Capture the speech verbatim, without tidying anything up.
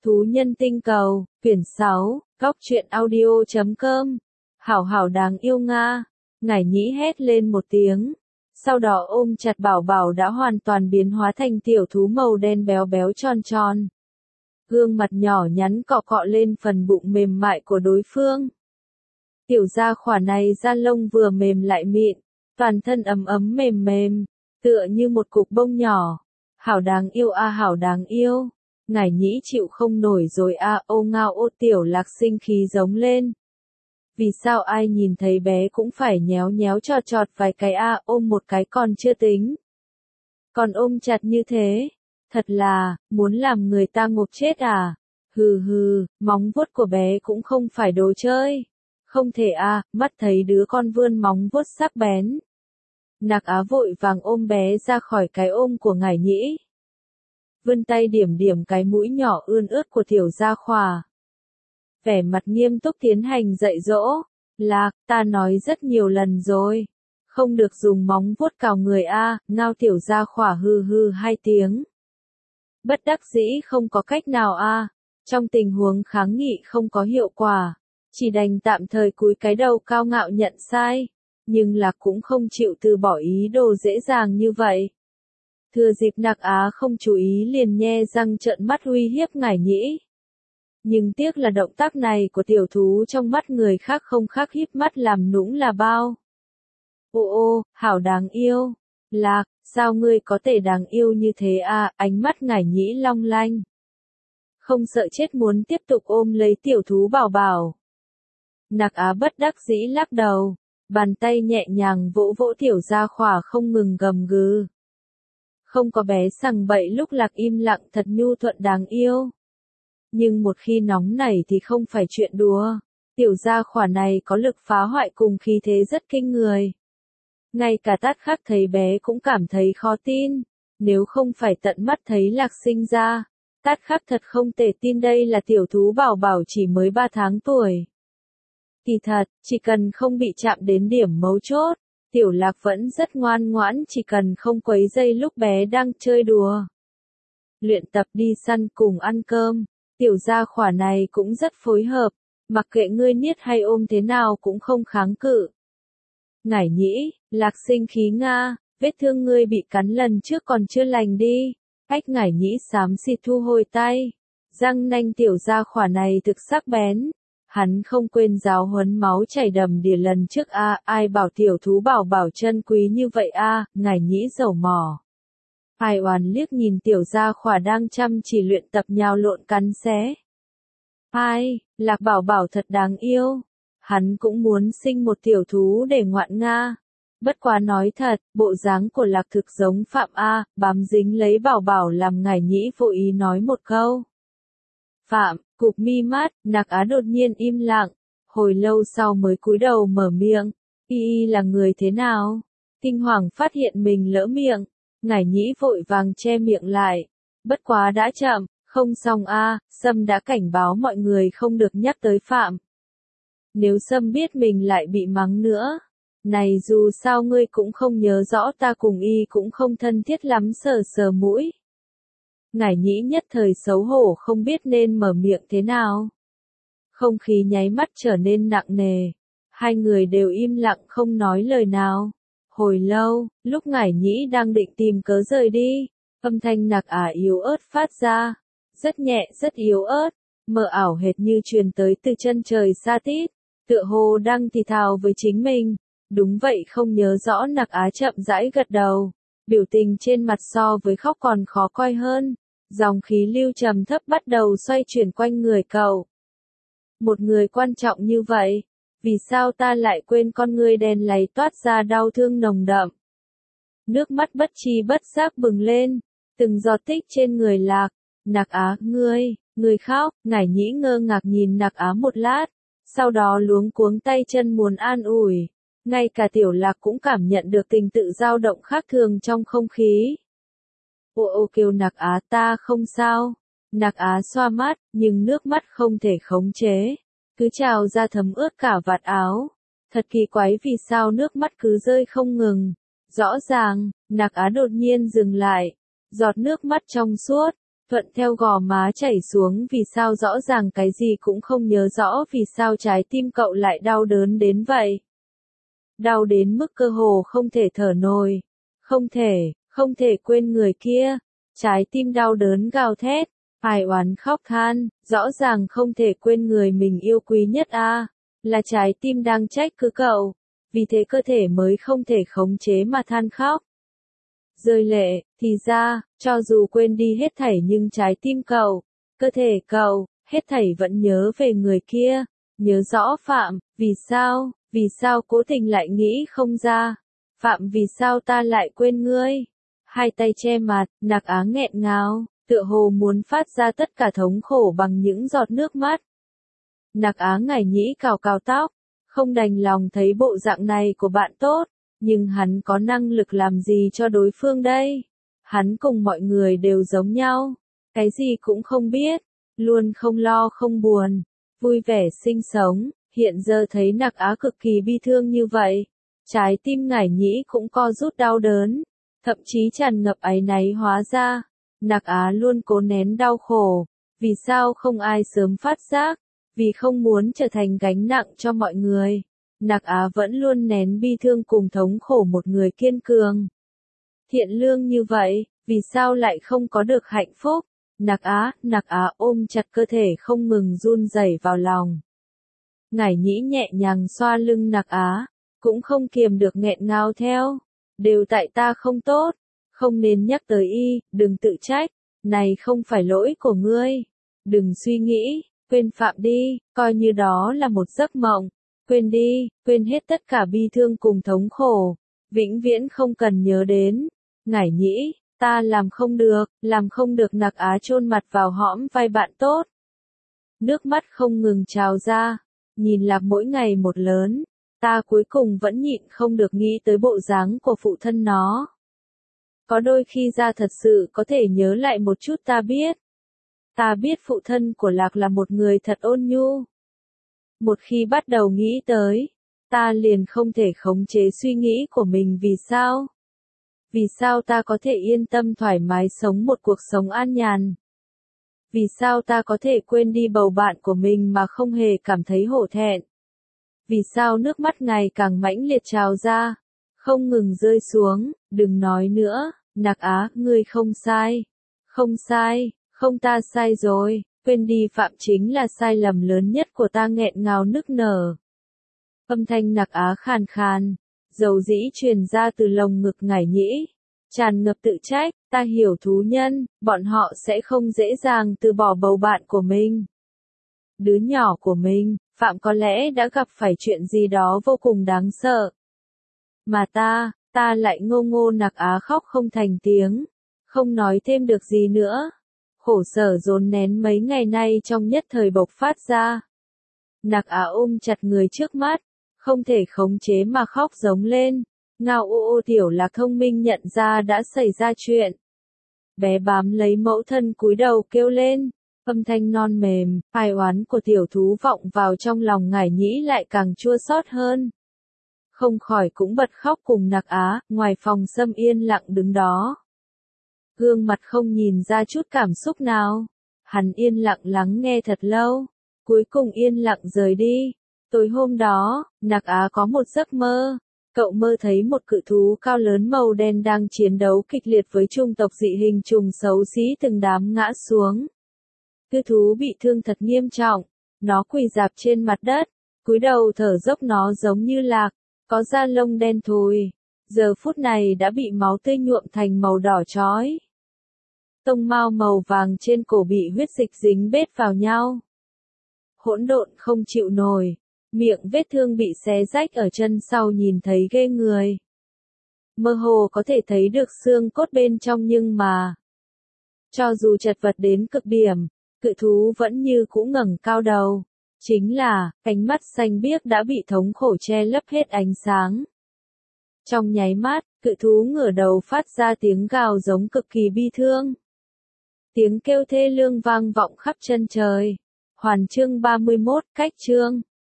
Thú nhân tinh cầu, quyển sáu, góc truyện audio chấm com. Hảo hảo đáng yêu Nga. Ngải nhĩ hét lên một tiếng. Sau đó ôm chặt bảo bảo đã hoàn toàn biến hóa thành tiểu thú màu đen béo béo tròn tròn. Gương mặt nhỏ nhắn cọ cọ lên phần bụng mềm mại của đối phương. Tiểu gia khỏa này da lông vừa mềm lại mịn, toàn thân ấm ấm mềm mềm, tựa như một cục bông nhỏ. Hảo đáng yêu a à, hảo đáng yêu. Ngải nhĩ chịu không nổi rồi a à, ô ngao ô tiểu lạc sinh khí giống lên. Vì sao ai nhìn thấy bé cũng phải nhéo nhéo trọt trọt vài cái a à, ôm một cái còn chưa tính. Còn ôm chặt như thế, thật là, muốn làm người ta ngộp chết à. Hừ hừ, móng vuốt của bé cũng không phải đồ chơi. Không thể a à, mắt thấy đứa con vươn móng vuốt sắc bén. Nạc Á vội vàng ôm bé ra khỏi cái ôm của ngải nhĩ. Vươn tay điểm điểm cái mũi nhỏ ươn ướt của tiểu gia khỏa. Vẻ mặt nghiêm túc tiến hành dạy dỗ. Lạc, ta nói rất nhiều lần rồi. Không được dùng móng vuốt cào người a à, ngao tiểu gia khỏa hư hư hai tiếng. Bất đắc dĩ không có cách nào a à. Trong tình huống kháng nghị không có hiệu quả. Chỉ đành tạm thời cúi cái đầu cao ngạo nhận sai. Nhưng Lạc cũng không chịu từ bỏ ý đồ dễ dàng như vậy. Thừa dịp Nạc Á không chú ý liền nhe răng trợn mắt uy hiếp ngải nhĩ. Nhưng tiếc là động tác này của tiểu thú trong mắt người khác không khác híp mắt làm nũng là bao. Ô ô, hảo đáng yêu. Lạc, sao ngươi có thể đáng yêu như thế à, ánh mắt ngải nhĩ long lanh. Không sợ chết muốn tiếp tục ôm lấy tiểu thú bảo bảo. Nạc Á bất đắc dĩ lắc đầu, bàn tay nhẹ nhàng vỗ vỗ tiểu gia khỏa không ngừng gầm gừ. Không có bé sằng bậy lúc Lạc im lặng thật nhu thuận đáng yêu. Nhưng một khi nóng nảy thì không phải chuyện đùa. Tiểu gia khỏa này có lực phá hoại cùng khí thế rất kinh người. Ngay cả Tát Khắc thấy bé cũng cảm thấy khó tin. Nếu không phải tận mắt thấy Lạc sinh ra, Tát Khắc thật không thể tin đây là tiểu thú bảo bảo chỉ mới ba tháng tuổi. Kỳ thật, chỉ cần không bị chạm đến điểm mấu chốt, tiểu Lạc vẫn rất ngoan ngoãn chỉ cần không quấy rầy lúc bé đang chơi đùa. Luyện tập đi săn cùng ăn cơm, tiểu gia khỏa này cũng rất phối hợp, mặc kệ ngươi niết hay ôm thế nào cũng không kháng cự. Ngải nhĩ, Lạc sinh khí Nga, vết thương ngươi bị cắn lần trước còn chưa lành đi. Ách ngải nhĩ xám xịt thu hồi tay. Răng nanh tiểu gia khỏa này thực sắc bén. Hắn không quên giáo huấn máu chảy đầm đìa lần trước a à, ai bảo tiểu thú bảo bảo chân quý như vậy a à, ngải nhĩ dầu mỏ. Ai oán liếc nhìn tiểu gia khỏa đang chăm chỉ luyện tập nhào lộn cắn xé. Ai, Lạc bảo bảo thật đáng yêu. Hắn cũng muốn sinh một tiểu thú để ngoạn nga. Bất quá nói thật, bộ dáng của Lạc thực giống Phạm A, bám dính lấy bảo bảo làm ngải nhĩ vô ý nói một câu. Phạm, cụp mi mắt, Nạc Á đột nhiên im lặng, hồi lâu sau mới cúi đầu mở miệng. Y y là người thế nào? Kinh hoàng phát hiện mình lỡ miệng, ngải nhĩ vội vàng che miệng lại. Bất quá đã chậm, không xong a, Sâm đã cảnh báo mọi người không được nhắc tới Phạm. Nếu Sâm biết mình lại bị mắng nữa. Này dù sao ngươi cũng không nhớ rõ ta cùng y cũng không thân thiết lắm sờ sờ mũi. Ngải nhĩ nhất thời xấu hổ không biết nên mở miệng thế nào. Không khí nháy mắt trở nên nặng nề. Hai người đều im lặng không nói lời nào. Hồi lâu, lúc ngải nhĩ đang định tìm cớ rời đi, âm thanh Nạc Á yếu ớt phát ra. Rất nhẹ rất yếu ớt, mờ ảo hệt như truyền tới từ chân trời xa tít. Tựa hồ đang thì thào với chính mình. Đúng vậy không nhớ rõ Nạc Á chậm rãi gật đầu. Biểu tình trên mặt so với khóc còn khó coi hơn. Dòng khí lưu trầm thấp bắt đầu xoay chuyển quanh người cậu. Một người quan trọng như vậy. Vì sao ta lại quên con ngươi đen láy toát ra đau thương nồng đậm. Nước mắt bất tri bất giác bừng lên. Từng giọt tích trên người Lạc. Nạc Á, ngươi, ngươi khóc. Ngải nhĩ ngơ ngác nhìn Nạc Á một lát. Sau đó luống cuống tay chân muốn an ủi. Ngay cả tiểu Lạc cũng cảm nhận được tình tự dao động khác thường trong không khí. Ô ô kêu Nạc Á ta không sao. Nạc Á xoa mắt, nhưng nước mắt không thể khống chế. Cứ trào ra thấm ướt cả vạt áo. Thật kỳ quái vì sao nước mắt cứ rơi không ngừng. Rõ ràng, Nạc Á đột nhiên dừng lại. Giọt nước mắt trong suốt, thuận theo gò má chảy xuống vì sao rõ ràng cái gì cũng không nhớ rõ vì sao trái tim cậu lại đau đớn đến vậy. Đau đến mức cơ hồ không thể thở nổi. Không thể, không thể quên người kia. Trái tim đau đớn gào thét, ai oán khóc than, rõ ràng không thể quên người mình yêu quý nhất a, là trái tim đang trách cứ cậu, vì thế cơ thể mới không thể khống chế mà than khóc. Rơi lệ, thì ra, cho dù quên đi hết thảy nhưng trái tim cậu, cơ thể cậu, hết thảy vẫn nhớ về người kia, nhớ rõ Phạm, vì sao, vì sao cố tình lại nghĩ không ra, Phạm vì sao ta lại quên ngươi, hai tay che mặt, Nặc Á nghẹn ngào, tựa hồ muốn phát ra tất cả thống khổ bằng những giọt nước mắt. Nặc Á ngải nhĩ cào cào tóc, không đành lòng thấy bộ dạng này của bạn tốt. Nhưng hắn có năng lực làm gì cho đối phương đây? Hắn cùng mọi người đều giống nhau, cái gì cũng không biết, luôn không lo không buồn, vui vẻ sinh sống, hiện giờ thấy Nặc Á cực kỳ bi thương như vậy. Trái tim ngải nhĩ cũng co rút đau đớn, thậm chí tràn ngập áy náy hóa ra. Nặc Á luôn cố nén đau khổ, vì sao không ai sớm phát giác, vì không muốn trở thành gánh nặng cho mọi người. Nặc Á vẫn luôn nén bi thương cùng thống khổ một người kiên cường. Thiện lương như vậy, vì sao lại không có được hạnh phúc? Nặc Á, Nặc Á ôm chặt cơ thể không ngừng run rẩy vào lòng. Ngải nhĩ nhẹ nhàng xoa lưng Nặc Á, cũng không kiềm được nghẹn ngào theo. Đều tại ta không tốt, không nên nhắc tới y, đừng tự trách, này không phải lỗi của ngươi. Đừng suy nghĩ, quên Phạm đi, coi như đó là một giấc mộng. Quên đi, quên hết tất cả bi thương cùng thống khổ, vĩnh viễn không cần nhớ đến. Ngải nhĩ, ta làm không được, làm không được. Nặc Á chôn mặt vào hõm vai bạn tốt. Nước mắt không ngừng trào ra, nhìn Lạc mỗi ngày một lớn, ta cuối cùng vẫn nhịn không được nghĩ tới bộ dáng của phụ thân nó. Có đôi khi ra thật sự có thể nhớ lại một chút ta biết. Ta biết phụ thân của Lạc là một người thật ôn nhu. Một khi bắt đầu nghĩ tới, ta liền không thể khống chế suy nghĩ của mình vì sao? Vì sao ta có thể yên tâm thoải mái sống một cuộc sống an nhàn? Vì sao ta có thể quên đi bầu bạn của mình mà không hề cảm thấy hổ thẹn? Vì sao nước mắt ngày càng mãnh liệt trào ra, không ngừng rơi xuống, đừng nói nữa, Nặc Á, ngươi không sai. Không sai, không ta sai rồi. Quên đi Phạm chính là sai lầm lớn nhất của ta, nghẹn ngào nức nở. Âm thanh Nặc Á khàn khàn, dầu dĩ truyền ra từ lồng ngực ngải nhĩ, tràn ngập tự trách, ta hiểu thú nhân, bọn họ sẽ không dễ dàng từ bỏ bầu bạn của mình. Đứa nhỏ của mình, Phạm có lẽ đã gặp phải chuyện gì đó vô cùng đáng sợ. Mà ta, ta lại ngô ngô. Nặc Á khóc không thành tiếng, không nói thêm được gì nữa. Khổ sở dồn nén mấy ngày nay trong nhất thời bộc phát ra. Nặc Á ôm chặt người trước mắt, không thể khống chế mà khóc giống lên. Ngao ô ô. Tiểu Lạc thông minh nhận ra đã xảy ra chuyện. Bé bám lấy mẫu thân cúi đầu kêu lên, âm thanh non mềm, ai oán của tiểu thú vọng vào trong lòng ngải nhĩ lại càng chua xót hơn. Không khỏi cũng bật khóc cùng Nặc Á, ngoài phòng Sâm yên lặng đứng đó. Gương mặt không nhìn ra chút cảm xúc nào. Hắn yên lặng lắng nghe thật lâu, cuối cùng yên lặng rời đi. Tối hôm đó, Nặc Á có một giấc mơ. Cậu mơ thấy một cự thú cao lớn màu đen đang chiến đấu kịch liệt với chủng tộc dị hình trùng xấu xí, từng đám ngã xuống. Cự thú bị thương thật nghiêm trọng, nó quỳ rạp trên mặt đất, cúi đầu thở dốc. Nó giống như Lạc, có da lông đen thùi, giờ phút này đã bị máu tươi nhuộm thành màu đỏ chói. Tông mao màu vàng trên cổ bị huyết dịch dính bết vào nhau. Hỗn độn không chịu nổi, miệng vết thương bị xé rách ở chân sau nhìn thấy ghê người. Mơ hồ có thể thấy được xương cốt bên trong nhưng mà, cho dù chật vật đến cực điểm, cự thú vẫn như cũ ngẩng cao đầu. Chính là, cánh mắt xanh biếc đã bị thống khổ che lấp hết ánh sáng. Trong nháy mắt, cự thú ngửa đầu phát ra tiếng gào giống cực kỳ bi thương. Tiếng kêu thê lương vang vọng khắp chân trời. Hoàn chương ba mươi mốt, cách chương.